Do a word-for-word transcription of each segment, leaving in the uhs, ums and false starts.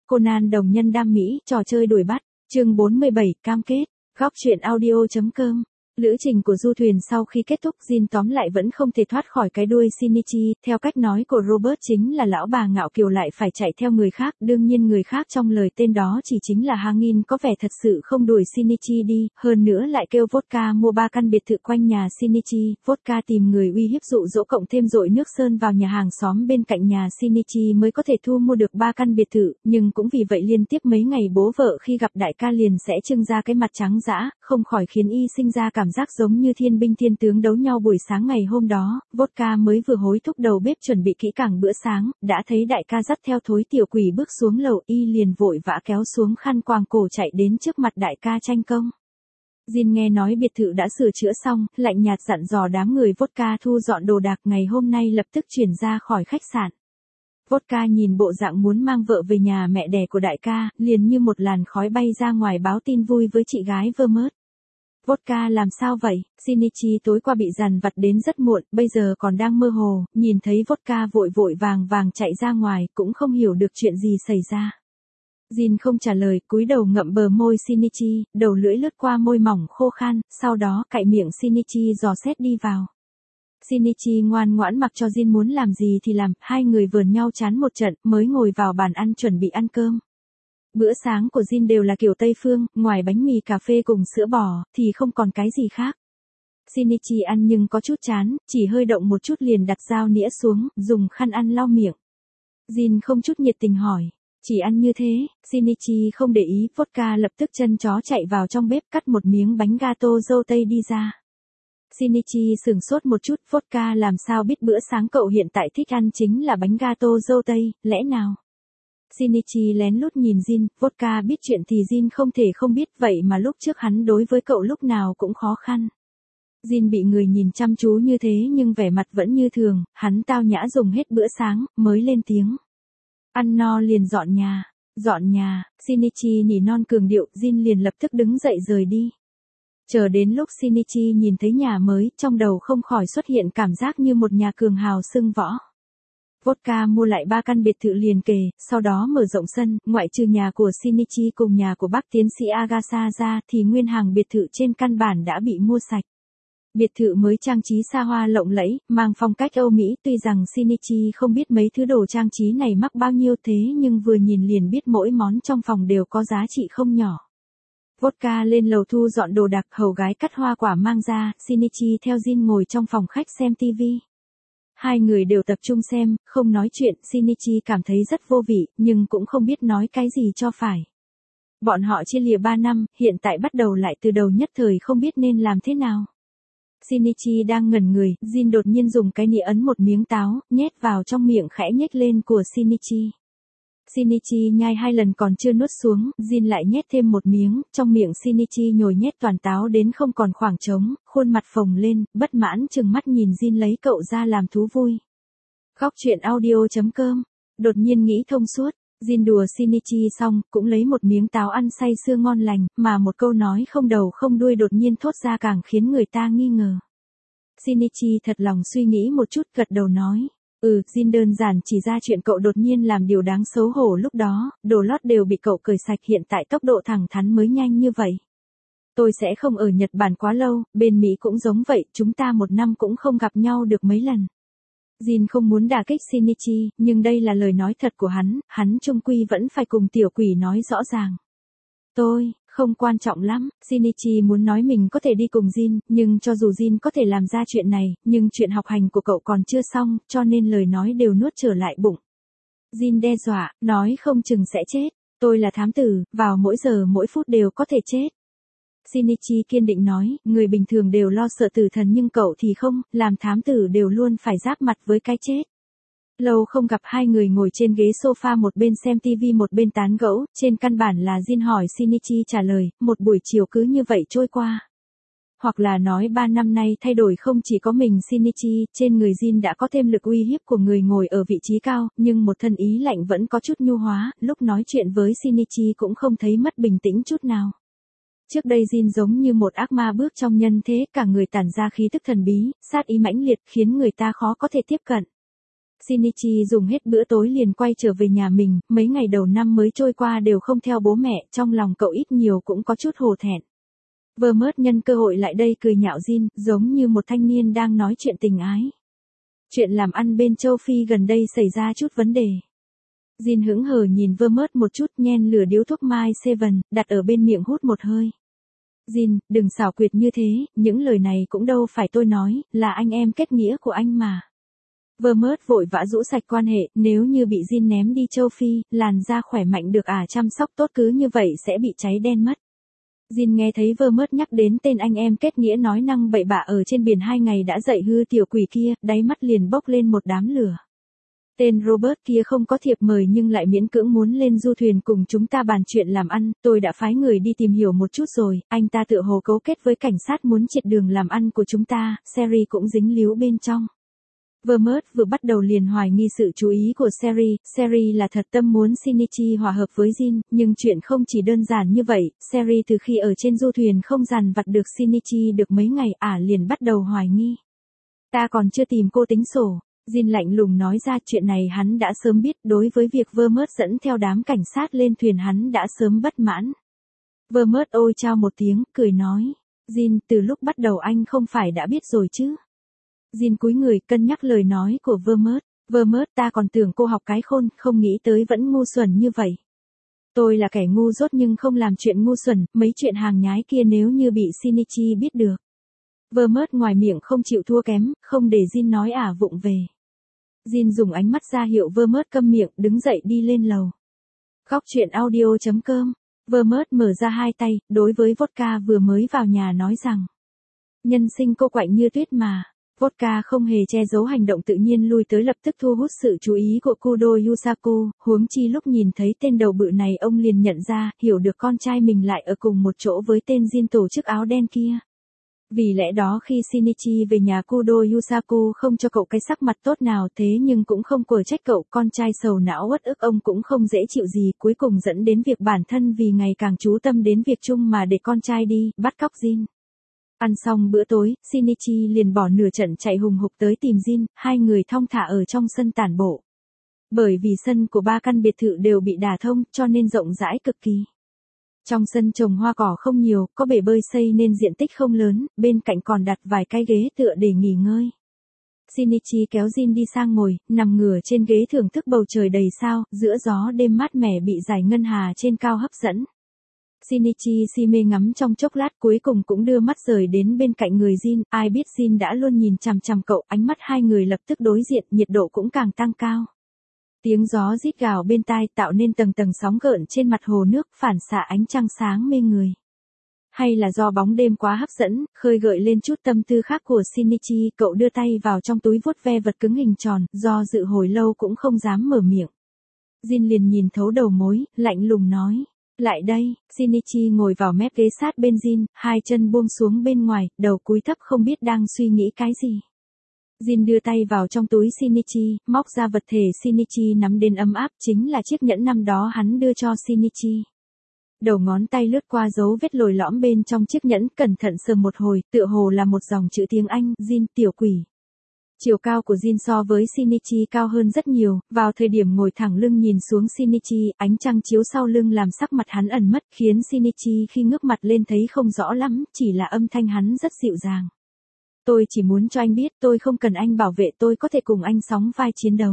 Conan đồng nhân đam mỹ, trò chơi đuổi bắt, chương bốn mươi bảy, cam kết, góc truyện audio.com. Lữ trình của du thuyền sau khi kết thúc, Jin tóm lại vẫn không thể thoát khỏi cái đuôi Shinichi, theo cách nói của Robert chính là lão bà ngạo kiều lại phải chạy theo người khác, đương nhiên người khác trong lời tên đó chỉ chính là Hangin có vẻ thật sự không đuổi Shinichi đi, hơn nữa lại kêu Vodka mua ba căn biệt thự quanh nhà Shinichi, Vodka tìm người uy hiếp dụ dỗ cộng thêm dội nước sơn vào nhà hàng xóm bên cạnh nhà Shinichi mới có thể thu mua được ba căn biệt thự, nhưng cũng vì vậy liên tiếp mấy ngày bố vợ khi gặp đại ca liền sẽ trưng ra cái mặt trắng dã, không khỏi khiến y sinh ra cảm giác giống như thiên binh thiên tướng đấu nhau buổi sáng ngày hôm đó, Vodka mới vừa hối thúc đầu bếp chuẩn bị kỹ càng bữa sáng, đã thấy đại ca dắt theo thối tiểu quỷ bước xuống lầu, y liền vội vã kéo xuống khăn quàng cổ chạy đến trước mặt đại ca tranh công. Jin nghe nói biệt thự đã sửa chữa xong, lạnh nhạt dặn dò đám người Vodka thu dọn đồ đạc ngày hôm nay lập tức chuyển ra khỏi khách sạn. Vodka nhìn bộ dạng muốn mang vợ về nhà mẹ đẻ của đại ca, liền như một làn khói bay ra ngoài báo tin vui với chị gái Vermouth. Vodka làm sao vậy? Shinichi tối qua bị dằn vặt đến rất muộn, bây giờ còn đang mơ hồ, nhìn thấy Vodka vội vội vàng vàng chạy ra ngoài, cũng không hiểu được chuyện gì xảy ra. Jin không trả lời, cúi đầu ngậm bờ môi Shinichi, đầu lưỡi lướt qua môi mỏng khô khan, sau đó cạy miệng Shinichi dò xét đi vào. Shinichi ngoan ngoãn mặc cho Jin muốn làm gì thì làm, hai người vờn nhau chán một trận, mới ngồi vào bàn ăn chuẩn bị ăn cơm. Bữa sáng của Jin đều là kiểu Tây phương, ngoài bánh mì cà phê cùng sữa bò, thì không còn cái gì khác. Shinichi ăn nhưng có chút chán, chỉ hơi động một chút liền đặt dao nĩa xuống, dùng khăn ăn lau miệng. Jin không chút nhiệt tình hỏi, chỉ ăn như thế, Shinichi không để ý, Vodka lập tức chân chó chạy vào trong bếp cắt một miếng bánh gato dâu tây đi ra. Shinichi sửng sốt một chút, Vodka làm sao biết bữa sáng cậu hiện tại thích ăn chính là bánh gato dâu tây, lẽ nào? Shinichi lén lút nhìn Jin, Vodka biết chuyện thì Jin không thể không biết, vậy mà lúc trước hắn đối với cậu lúc nào cũng khó khăn. Jin bị người nhìn chăm chú như thế nhưng vẻ mặt vẫn như thường, hắn tao nhã dùng hết bữa sáng, mới lên tiếng. Ăn no liền dọn nhà, dọn nhà, Shinichi nỉ non cường điệu, Jin liền lập tức đứng dậy rời đi. Chờ đến lúc Shinichi nhìn thấy nhà mới, trong đầu không khỏi xuất hiện cảm giác như một nhà cường hào xưng võ. Vodka mua lại ba căn biệt thự liền kề, sau đó mở rộng sân, ngoại trừ nhà của Shinichi cùng nhà của bác tiến sĩ Agasa ra thì nguyên hàng biệt thự trên căn bản đã bị mua sạch. Biệt thự mới trang trí xa hoa lộng lẫy, mang phong cách Âu Mỹ, tuy rằng Shinichi không biết mấy thứ đồ trang trí này mắc bao nhiêu thế nhưng vừa nhìn liền biết mỗi món trong phòng đều có giá trị không nhỏ. Vodka lên lầu thu dọn đồ đạc, hầu gái cắt hoa quả mang ra, Shinichi theo Jin ngồi trong phòng khách xem tivi. Hai người đều tập trung xem, không nói chuyện, Shinichi cảm thấy rất vô vị, nhưng cũng không biết nói cái gì cho phải. Bọn họ chia lìa ba năm, hiện tại bắt đầu lại từ đầu nhất thời không biết nên làm thế nào. Shinichi đang ngẩn người, Jin đột nhiên dùng cái nĩa ấn một miếng táo, nhét vào trong miệng khẽ nhếch lên của Shinichi. Shinichi nhai hai lần còn chưa nuốt xuống, Jin lại nhét thêm một miếng, trong miệng Shinichi nhồi nhét toàn táo đến không còn khoảng trống, khuôn mặt phồng lên, bất mãn chừng mắt nhìn Jin lấy cậu ra làm thú vui. Góc truyện audio.com, đột nhiên nghĩ thông suốt, Jin đùa Shinichi xong, cũng lấy một miếng táo ăn say sưa ngon lành, mà một câu nói không đầu không đuôi đột nhiên thốt ra càng khiến người ta nghi ngờ. Shinichi thật lòng suy nghĩ một chút, gật đầu nói. Ừ, Jin đơn giản chỉ ra chuyện cậu đột nhiên làm điều đáng xấu hổ lúc đó, đồ lót đều bị cậu cởi sạch, hiện tại tốc độ thẳng thắn mới nhanh như vậy. Tôi sẽ không ở Nhật Bản quá lâu, bên Mỹ cũng giống vậy, chúng ta một năm cũng không gặp nhau được mấy lần. Jin không muốn đả kích Shinichi, nhưng đây là lời nói thật của hắn, hắn chung quy vẫn phải cùng tiểu quỷ nói rõ ràng. Tôi, không quan trọng lắm, Shinichi muốn nói mình có thể đi cùng Jin, nhưng cho dù Jin có thể làm ra chuyện này, nhưng chuyện học hành của cậu còn chưa xong, cho nên lời nói đều nuốt trở lại bụng. Jin đe dọa, nói không chừng sẽ chết, tôi là thám tử, vào mỗi giờ mỗi phút đều có thể chết. Shinichi kiên định nói, người bình thường đều lo sợ tử thần nhưng cậu thì không, làm thám tử đều luôn phải giáp mặt với cái chết. Lâu không gặp, hai người ngồi trên ghế sofa một bên xem tivi một bên tán gẫu, trên căn bản là Jin hỏi Shinichi trả lời, một buổi chiều cứ như vậy trôi qua. Hoặc là nói ba năm nay thay đổi không chỉ có mình Shinichi, trên người Jin đã có thêm lực uy hiếp của người ngồi ở vị trí cao, nhưng một thân ý lạnh vẫn có chút nhu hóa, lúc nói chuyện với Shinichi cũng không thấy mất bình tĩnh chút nào. Trước đây Jin giống như một ác ma bước trong nhân thế, cả người tản ra khí tức thần bí, sát ý mãnh liệt khiến người ta khó có thể tiếp cận. Shinichi dùng hết bữa tối liền quay trở về nhà mình, mấy ngày đầu năm mới trôi qua đều không theo bố mẹ, trong lòng cậu ít nhiều cũng có chút hổ thẹn. Vermont nhân cơ hội lại đây cười nhạo Jin, giống như một thanh niên đang nói chuyện tình ái. Chuyện làm ăn bên châu Phi gần đây xảy ra chút vấn đề. Jin hững hờ nhìn Vermont một chút, nhen lửa điếu thuốc Mai Seven, đặt ở bên miệng hút một hơi. Jin, đừng xảo quyệt như thế, những lời này cũng đâu phải tôi nói, là anh em kết nghĩa của anh mà. Vermont vội vã rũ sạch quan hệ, nếu như bị Jin ném đi châu Phi, làn da khỏe mạnh được à chăm sóc tốt cứ như vậy sẽ bị cháy đen mất. Jin nghe thấy Vermont nhắc đến tên anh em kết nghĩa nói năng bậy bạ ở trên biển hai ngày đã dậy hư tiểu quỷ kia, đáy mắt liền bốc lên một đám lửa. Tên Robert kia không có thiệp mời nhưng lại miễn cưỡng muốn lên du thuyền cùng chúng ta bàn chuyện làm ăn, tôi đã phái người đi tìm hiểu một chút rồi, anh ta tựa hồ cấu kết với cảnh sát muốn triệt đường làm ăn của chúng ta, Sherry cũng dính líu bên trong. Vermont vừa bắt đầu liền hoài nghi sự chú ý của Sherry, Sherry là thật tâm muốn Shinichi hòa hợp với Jin, nhưng chuyện không chỉ đơn giản như vậy, Sherry từ khi ở trên du thuyền không dằn vặt được Shinichi được mấy ngày ả liền bắt đầu hoài nghi. Ta còn chưa tìm cô tính sổ. Jin lạnh lùng nói ra chuyện này hắn đã sớm biết, đối với việc Vermont dẫn theo đám cảnh sát lên thuyền hắn đã sớm bất mãn. Vermont ôi chao một tiếng, cười nói. Jin, từ lúc bắt đầu anh không phải đã biết rồi chứ. Jin cúi người cân nhắc lời nói của Vermont. Vermont, ta còn tưởng cô học cái khôn, không nghĩ tới vẫn ngu xuẩn như vậy. Tôi là kẻ ngu dốt nhưng không làm chuyện ngu xuẩn, mấy chuyện hàng nhái kia nếu như bị Shinichi biết được. Vermont ngoài miệng không chịu thua kém, không để Jin nói ả vụng về. Jin dùng ánh mắt ra hiệu Vermont câm miệng, đứng dậy đi lên lầu. Góc chuyện audio chấm com. Vermont mở ra hai tay, đối với vodka vừa mới vào nhà nói rằng. Nhân sinh cô quạnh như tuyết mà. Vodka không hề che giấu hành động tự nhiên lui tới lập tức thu hút sự chú ý của Kudo Yusaku, huống chi lúc nhìn thấy tên đầu bự này ông liền nhận ra, hiểu được con trai mình lại ở cùng một chỗ với tên Jin tổ chức áo đen kia. Vì lẽ đó khi Shinichi về nhà Kudo Yusaku không cho cậu cái sắc mặt tốt nào thế nhưng cũng không quở trách cậu, con trai sầu não uất ức ông cũng không dễ chịu gì, cuối cùng dẫn đến việc bản thân vì ngày càng chú tâm đến việc chung mà để con trai đi, bắt cóc Jin. Ăn xong bữa tối, Shinichi liền bỏ nửa trận chạy hùng hục tới tìm Jin, hai người thong thả ở trong sân tản bộ. Bởi vì sân của ba căn biệt thự đều bị đả thông, cho nên rộng rãi cực kỳ. Trong sân trồng hoa cỏ không nhiều, có bể bơi xây nên diện tích không lớn, bên cạnh còn đặt vài cái ghế tựa để nghỉ ngơi. Shinichi kéo Jin đi sang ngồi, nằm ngửa trên ghế thưởng thức bầu trời đầy sao, giữa gió đêm mát mẻ bị dải ngân hà trên cao hấp dẫn. Shinichi si mê ngắm trong chốc lát cuối cùng cũng đưa mắt rời đến bên cạnh người Jin, ai biết Jin đã luôn nhìn chằm chằm cậu, ánh mắt hai người lập tức đối diện, nhiệt độ cũng càng tăng cao. Tiếng gió rít gào bên tai tạo nên tầng tầng sóng gợn trên mặt hồ nước, phản xạ ánh trăng sáng mê người. Hay là do bóng đêm quá hấp dẫn, khơi gợi lên chút tâm tư khác của Shinichi, cậu đưa tay vào trong túi vuốt ve vật cứng hình tròn, do dự hồi lâu cũng không dám mở miệng. Jin liền nhìn thấu đầu mối, lạnh lùng nói. Lại đây, Shinichi ngồi vào mép ghế sát bên Jin, hai chân buông xuống bên ngoài, đầu cúi thấp không biết đang suy nghĩ cái gì. Jin đưa tay vào trong túi Shinichi, móc ra vật thể Shinichi nắm đến ấm áp, chính là chiếc nhẫn năm đó hắn đưa cho Shinichi. Đầu ngón tay lướt qua dấu vết lồi lõm bên trong chiếc nhẫn, cẩn thận sờ một hồi, tựa hồ là một dòng chữ tiếng Anh, Jin tiểu quỷ. Chiều cao của Jin so với Shinichi cao hơn rất nhiều, vào thời điểm ngồi thẳng lưng nhìn xuống Shinichi, ánh trăng chiếu sau lưng làm sắc mặt hắn ẩn mất, khiến Shinichi khi ngước mặt lên thấy không rõ lắm, chỉ là âm thanh hắn rất dịu dàng. Tôi chỉ muốn cho anh biết tôi không cần anh bảo vệ, tôi có thể cùng anh sóng vai chiến đấu.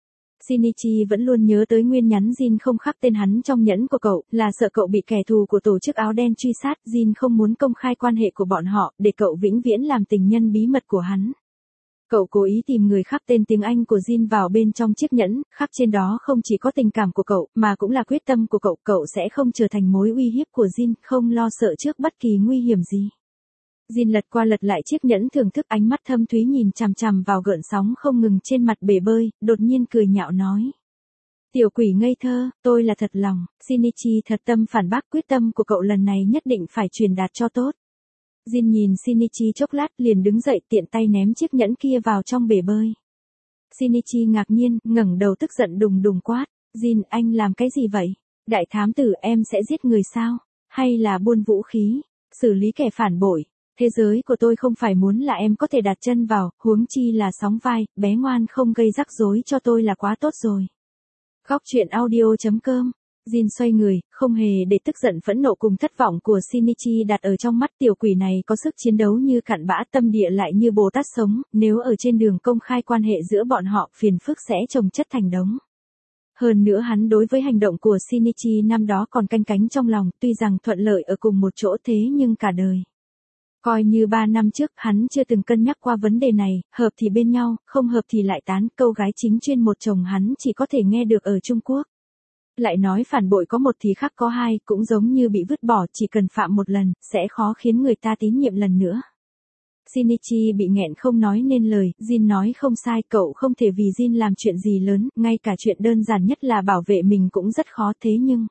Shinichi vẫn luôn nhớ tới nguyên nhắn Jin không khắc tên hắn trong nhẫn của cậu, là sợ cậu bị kẻ thù của tổ chức áo đen truy sát, Jin không muốn công khai quan hệ của bọn họ, để cậu vĩnh viễn làm tình nhân bí mật của hắn. Cậu cố ý tìm người khắc tên tiếng Anh của Jin vào bên trong chiếc nhẫn, khắc trên đó không chỉ có tình cảm của cậu, mà cũng là quyết tâm của cậu, cậu sẽ không trở thành mối uy hiếp của Jin, không lo sợ trước bất kỳ nguy hiểm gì. Jin lật qua lật lại chiếc nhẫn thưởng thức, ánh mắt thâm thúy nhìn chằm chằm vào gợn sóng không ngừng trên mặt bể bơi, đột nhiên cười nhạo nói. Tiểu quỷ ngây thơ, tôi là thật lòng, Shinichi thật tâm phản bác, quyết tâm của cậu lần này nhất định phải truyền đạt cho tốt. Jin nhìn Shinichi chốc lát liền đứng dậy tiện tay ném chiếc nhẫn kia vào trong bể bơi. Shinichi ngạc nhiên, ngẩng đầu tức giận đùng đùng quát. Jin, anh làm cái gì vậy? Đại thám tử, em sẽ giết người sao? Hay là buôn vũ khí? Xử lý kẻ phản bội? Thế giới của tôi không phải muốn là em có thể đặt chân vào, huống chi là sóng vai, bé ngoan không gây rắc rối cho tôi là quá tốt rồi. Góc chuyện audio chấm com. Jin xoay người, không hề để tức giận phẫn nộ cùng thất vọng của Shinichi đặt ở trong mắt. Tiểu quỷ này có sức chiến đấu như cặn bã, tâm địa lại như Bồ Tát sống, nếu ở trên đường công khai quan hệ giữa bọn họ, phiền phức sẽ chồng chất thành đống. Hơn nữa hắn đối với hành động của Shinichi năm đó còn canh cánh trong lòng, tuy rằng thuận lợi ở cùng một chỗ thế nhưng cả đời. Coi như ba năm trước hắn chưa từng cân nhắc qua vấn đề này, hợp thì bên nhau, không hợp thì lại tán. Câu gái chính chuyên một chồng hắn chỉ có thể nghe được ở Trung Quốc. Lại nói phản bội có một thì khác có hai, cũng giống như bị vứt bỏ, chỉ cần phạm một lần, sẽ khó khiến người ta tín nhiệm lần nữa. Shinichi bị nghẹn không nói nên lời. Jin nói không sai, cậu không thể vì Jin làm chuyện gì lớn, ngay cả chuyện đơn giản nhất là bảo vệ mình cũng rất khó. Thế nhưng...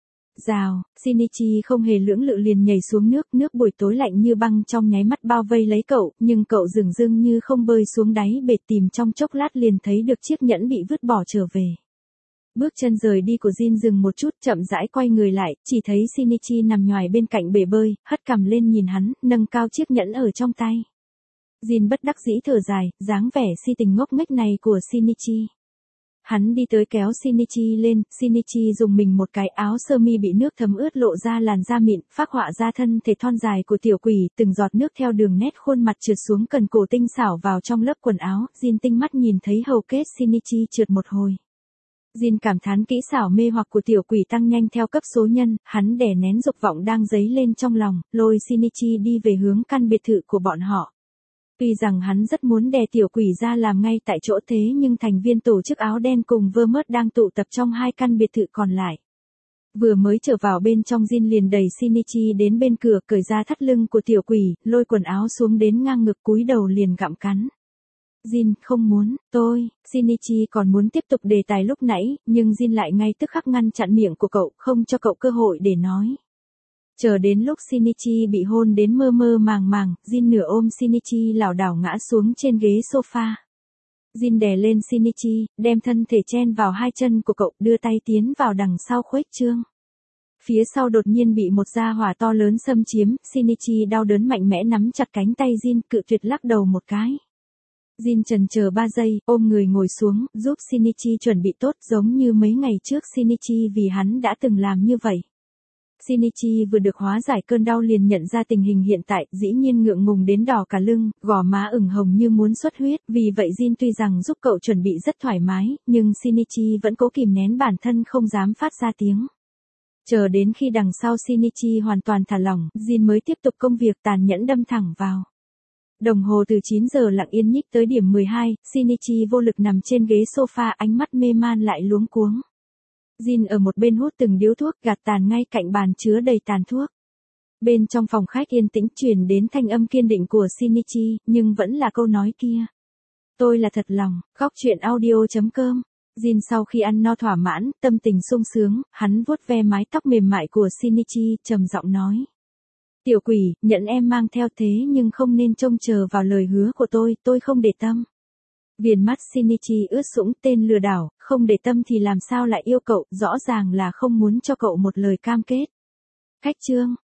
Rào, Shinichi không hề lưỡng lự liền nhảy xuống nước, nước buổi tối lạnh như băng trong nháy mắt bao vây lấy cậu, nhưng cậu dửng dưng như không bơi xuống đáy bể, tìm trong chốc lát liền thấy được chiếc nhẫn bị vứt bỏ trở về. Bước chân rời đi của Jin dừng một chút, chậm rãi quay người lại, chỉ thấy Shinichi nằm nhoài bên cạnh bể bơi, hất cằm lên nhìn hắn, nâng cao chiếc nhẫn ở trong tay. Jin bất đắc dĩ thở dài, dáng vẻ si tình ngốc nghếch này của Shinichi. Hắn đi tới kéo Shinichi lên, Shinichi dùng mình một cái, áo sơ mi bị nước thấm ướt lộ ra làn da mịn, phác họa ra thân thể thon dài của tiểu quỷ, từng giọt nước theo đường nét khuôn mặt trượt xuống cần cổ tinh xảo vào trong lớp quần áo. Jin tinh mắt nhìn thấy hầu kết Shinichi trượt một hồi. Jin cảm thán kỹ xảo mê hoặc của tiểu quỷ tăng nhanh theo cấp số nhân, hắn đè nén dục vọng đang dấy lên trong lòng, lôi Shinichi đi về hướng căn biệt thự của bọn họ. Tuy rằng hắn rất muốn đè tiểu quỷ ra làm ngay tại chỗ, thế nhưng thành viên tổ chức áo đen cùng Vermouth đang tụ tập trong hai căn biệt thự còn lại. Vừa mới trở vào bên trong, Jin liền đẩy Shinichi đến bên cửa, cởi ra thắt lưng của tiểu quỷ, lôi quần áo xuống đến ngang ngực, cúi đầu liền gặm cắn. Jin không muốn, tôi, Shinichi còn muốn tiếp tục đề tài lúc nãy, nhưng Jin lại ngay tức khắc ngăn chặn miệng của cậu, không cho cậu cơ hội để nói. Chờ đến lúc Shinichi bị hôn đến mơ mơ màng màng, Jin nửa ôm Shinichi lảo đảo ngã xuống trên ghế sofa. Jin đè lên Shinichi, đem thân thể chen vào hai chân của cậu, đưa tay tiến vào đằng sau khuếch trương. Phía sau đột nhiên bị một gia hỏa to lớn xâm chiếm, Shinichi đau đớn mạnh mẽ nắm chặt cánh tay Jin, cự tuyệt lắc đầu một cái. Jin chần chờ ba giây, ôm người ngồi xuống, giúp Shinichi chuẩn bị tốt, giống như mấy ngày trước Shinichi vì hắn đã từng làm như vậy. Shinichi vừa được hóa giải cơn đau liền nhận ra tình hình hiện tại, dĩ nhiên ngượng ngùng đến đỏ cả lưng, gò má ửng hồng như muốn xuất huyết, vì vậy Jin tuy rằng giúp cậu chuẩn bị rất thoải mái, nhưng Shinichi vẫn cố kìm nén bản thân không dám phát ra tiếng. Chờ đến khi đằng sau Shinichi hoàn toàn thả lỏng, Jin mới tiếp tục công việc tàn nhẫn đâm thẳng vào. Đồng hồ từ chín giờ lặng yên nhích tới điểm mười hai, Shinichi vô lực nằm trên ghế sofa, ánh mắt mê man lại luống cuống. Jin ở một bên hút từng điếu thuốc, gạt tàn ngay cạnh bàn chứa đầy tàn thuốc. Bên trong phòng khách yên tĩnh truyền đến thanh âm kiên định của Shinichi, nhưng vẫn là câu nói kia. Tôi là thật lòng. Góc chuyện audio chấm com. Jin sau khi ăn no thỏa mãn, tâm tình sung sướng, hắn vuốt ve mái tóc mềm mại của Shinichi, trầm giọng nói. Tiểu quỷ, nhận em mang theo thế nhưng không nên trông chờ vào lời hứa của tôi, tôi không để tâm. Viền mắt Shinichi ướt sũng, tên lừa đảo, không để tâm thì làm sao lại yêu cậu, rõ ràng là không muốn cho cậu một lời cam kết. Khách chương.